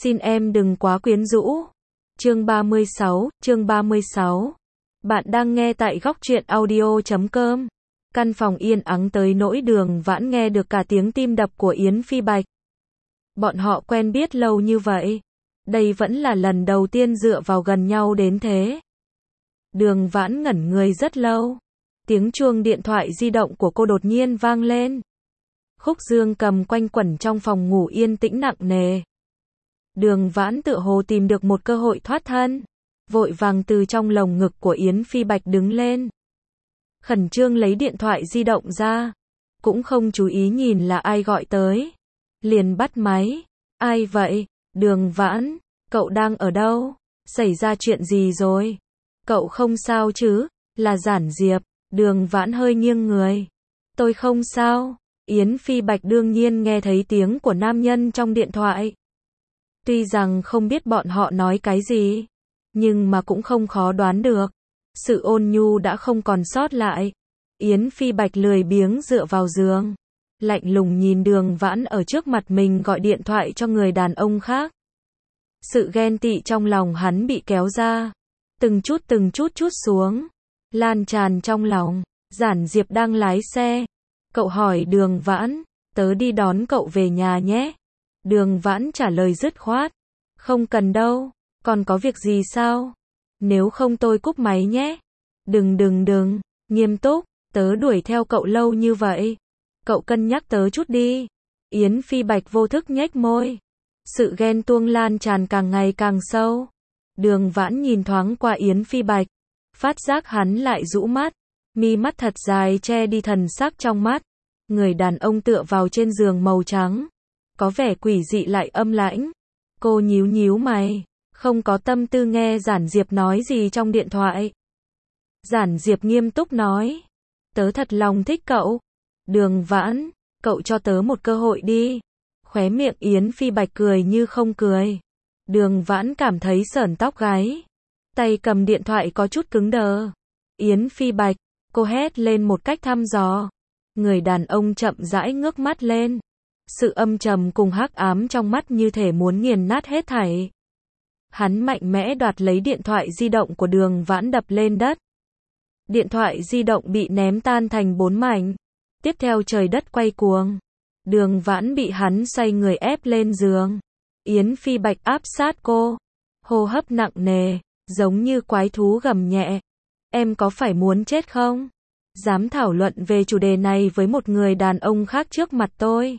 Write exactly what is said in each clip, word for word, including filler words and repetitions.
Xin em đừng quá quyến rũ. Chương ba mươi sáu, chương ba mươi sáu. Bạn đang nghe tại góc truyện audio chấm com. Căn phòng yên ắng tới nỗi Đường Vãn nghe được cả tiếng tim đập của Yến Phi Bạch. Bọn họ quen biết lâu như vậy. Đây vẫn là lần đầu tiên dựa vào gần nhau đến thế. Đường Vãn ngẩn người rất lâu. Tiếng chuông điện thoại di động của cô đột nhiên vang lên. Khúc dương cầm quanh quẩn trong phòng ngủ yên tĩnh nặng nề. Đường Vãn tựa hồ tìm được một cơ hội thoát thân. Vội vàng từ trong lồng ngực của Yến Phi Bạch đứng lên. Khẩn trương lấy điện thoại di động ra. Cũng không chú ý nhìn là ai gọi tới. Liền bắt máy. Ai vậy? Đường Vãn, cậu đang ở đâu? Xảy ra chuyện gì rồi? Cậu không sao chứ? Là Giản Diệp. Đường Vãn hơi nghiêng người. Tôi không sao. Yến Phi Bạch đương nhiên nghe thấy tiếng của nam nhân trong điện thoại. Tuy rằng không biết bọn họ nói cái gì, nhưng mà cũng không khó đoán được. Sự ôn nhu đã không còn sót lại. Yến Phi Bạch lười biếng dựa vào giường, lạnh lùng nhìn Đường Vãn ở trước mặt mình gọi điện thoại cho người đàn ông khác. Sự ghen tị trong lòng hắn bị kéo ra, từng chút từng chút chút xuống, lan tràn trong lòng. Giản Diệp đang lái xe. Cậu hỏi Đường Vãn, tớ đi đón cậu về nhà nhé. Đường Vãn trả lời dứt khoát. Không cần đâu, còn có việc gì sao? Nếu không tôi cúp máy nhé. Đừng đừng đừng, nghiêm túc, tớ đuổi theo cậu lâu như vậy. Cậu cân nhắc tớ chút đi. Yến Phi Bạch vô thức nhếch môi. Sự ghen tuông lan tràn càng ngày càng sâu. Đường Vãn nhìn thoáng qua Yến Phi Bạch, phát giác hắn lại rũ mắt, mi mắt thật dài che đi thần sắc trong mắt. Người đàn ông tựa vào trên giường màu trắng, có vẻ quỷ dị lại âm lãnh. Cô nhíu nhíu mày, không có tâm tư nghe Giản Diệp nói gì trong điện thoại. Giản Diệp nghiêm túc nói, tớ thật lòng thích cậu. Đường Vãn, cậu cho tớ một cơ hội đi. Khóe miệng Yến Phi Bạch cười như không cười. Đường Vãn cảm thấy sởn tóc gáy. Tay cầm điện thoại có chút cứng đờ. Yến Phi Bạch, cô hét lên một cách thăm dò. Người đàn ông chậm rãi ngước mắt lên. Sự âm trầm cùng hắc ám trong mắt như thể muốn nghiền nát hết thảy. Hắn mạnh mẽ đoạt lấy điện thoại di động của Đường Vãn đập lên đất. Điện thoại di động bị ném tan thành bốn mảnh. Tiếp theo trời đất quay cuồng. Đường Vãn bị hắn xoay người ép lên giường. Yến Phi Bạch áp sát cô. Hô hấp nặng nề, giống như quái thú gầm nhẹ. Em có phải muốn chết không? Dám thảo luận về chủ đề này với một người đàn ông khác trước mặt tôi.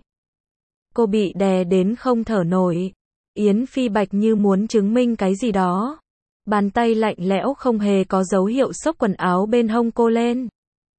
Cô bị đè đến không thở nổi. Yến Phi Bạch như muốn chứng minh cái gì đó. Bàn tay lạnh lẽo không hề có dấu hiệu xốc quần áo bên hông cô lên.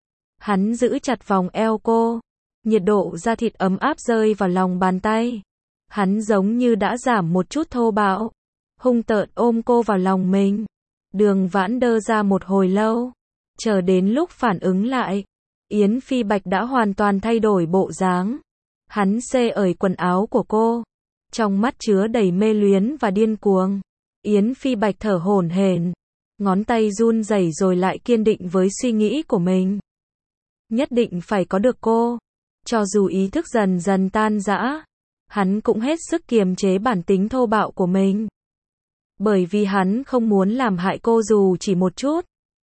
Hắn giữ chặt vòng eo cô. Nhiệt độ da thịt ấm áp rơi vào lòng bàn tay. Hắn giống như đã giảm một chút thô bạo. Hung tợn ôm cô vào lòng mình. Đường Vãn đơ ra một hồi lâu. Chờ đến lúc phản ứng lại, Yến Phi Bạch đã hoàn toàn thay đổi bộ dáng. Hắn xê ởi quần áo của cô, trong mắt chứa đầy mê luyến và điên cuồng. Yến Phi Bạch thở hổn hển, ngón tay run rẩy rồi lại kiên định với suy nghĩ của mình. Nhất định phải có được cô. Cho dù ý thức dần dần tan rã, hắn cũng hết sức kiềm chế bản tính thô bạo của mình. Bởi vì hắn không muốn làm hại cô dù chỉ một chút.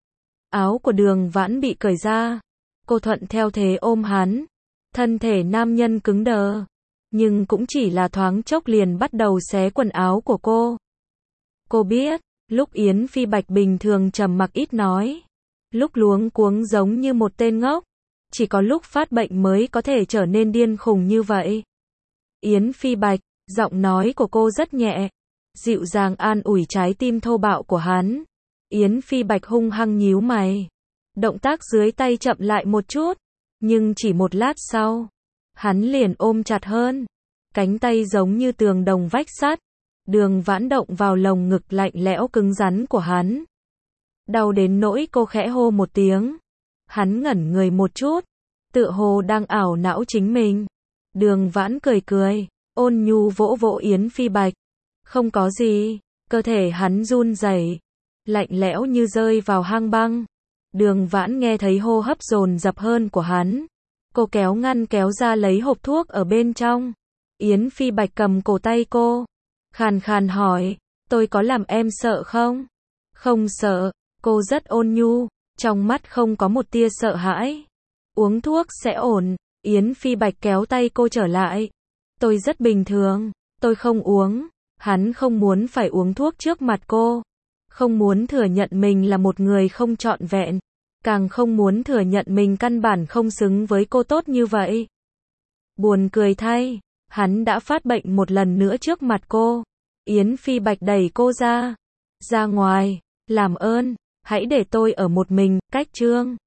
Áo của Đường Vãn bị cởi ra. Cô thuận theo thế ôm hắn. Thân thể nam nhân cứng đờ. Nhưng cũng chỉ là thoáng chốc liền bắt đầu xé quần áo của cô. Cô biết, lúc Yến Phi Bạch bình thường trầm mặc ít nói. Lúc luống cuống giống như một tên ngốc. Chỉ có lúc phát bệnh mới có thể trở nên điên khùng như vậy. Yến Phi Bạch, giọng nói của cô rất nhẹ. Dịu dàng an ủi trái tim thô bạo của hắn. Yến Phi Bạch hung hăng nhíu mày. Động tác dưới tay chậm lại một chút. Nhưng chỉ một lát sau, hắn liền ôm chặt hơn. Cánh tay giống như tường đồng vách sắt. Đường Vãn động vào lồng ngực lạnh lẽo cứng rắn của hắn. Đau đến nỗi cô khẽ hô một tiếng. Hắn ngẩn người một chút. Tựa hồ đang ảo não chính mình. Đường Vãn cười cười. Ôn nhu vỗ vỗ Yến Phi Bạch. Không có gì. Cơ thể hắn run rẩy, lạnh lẽo như rơi vào hang băng. Đường Vãn nghe thấy hô hấp dồn dập hơn của hắn. Cô kéo ngăn kéo ra lấy hộp thuốc ở bên trong. Yến Phi Bạch cầm cổ tay cô. khàn khàn hỏi, tôi có làm em sợ không? Không sợ, cô rất ôn nhu, trong mắt không có một tia sợ hãi. Uống thuốc sẽ ổn, Yến Phi Bạch kéo tay cô trở lại. Tôi rất bình thường, tôi không uống. Hắn không muốn phải uống thuốc trước mặt cô. Không muốn thừa nhận mình là một người không trọn vẹn. Càng không muốn thừa nhận mình căn bản không xứng với cô tốt như vậy. Buồn cười thay, hắn đã phát bệnh một lần nữa trước mặt cô. Yến Phi Bạch đẩy cô ra. Ra ngoài, làm ơn, hãy để tôi ở một mình, cách Trương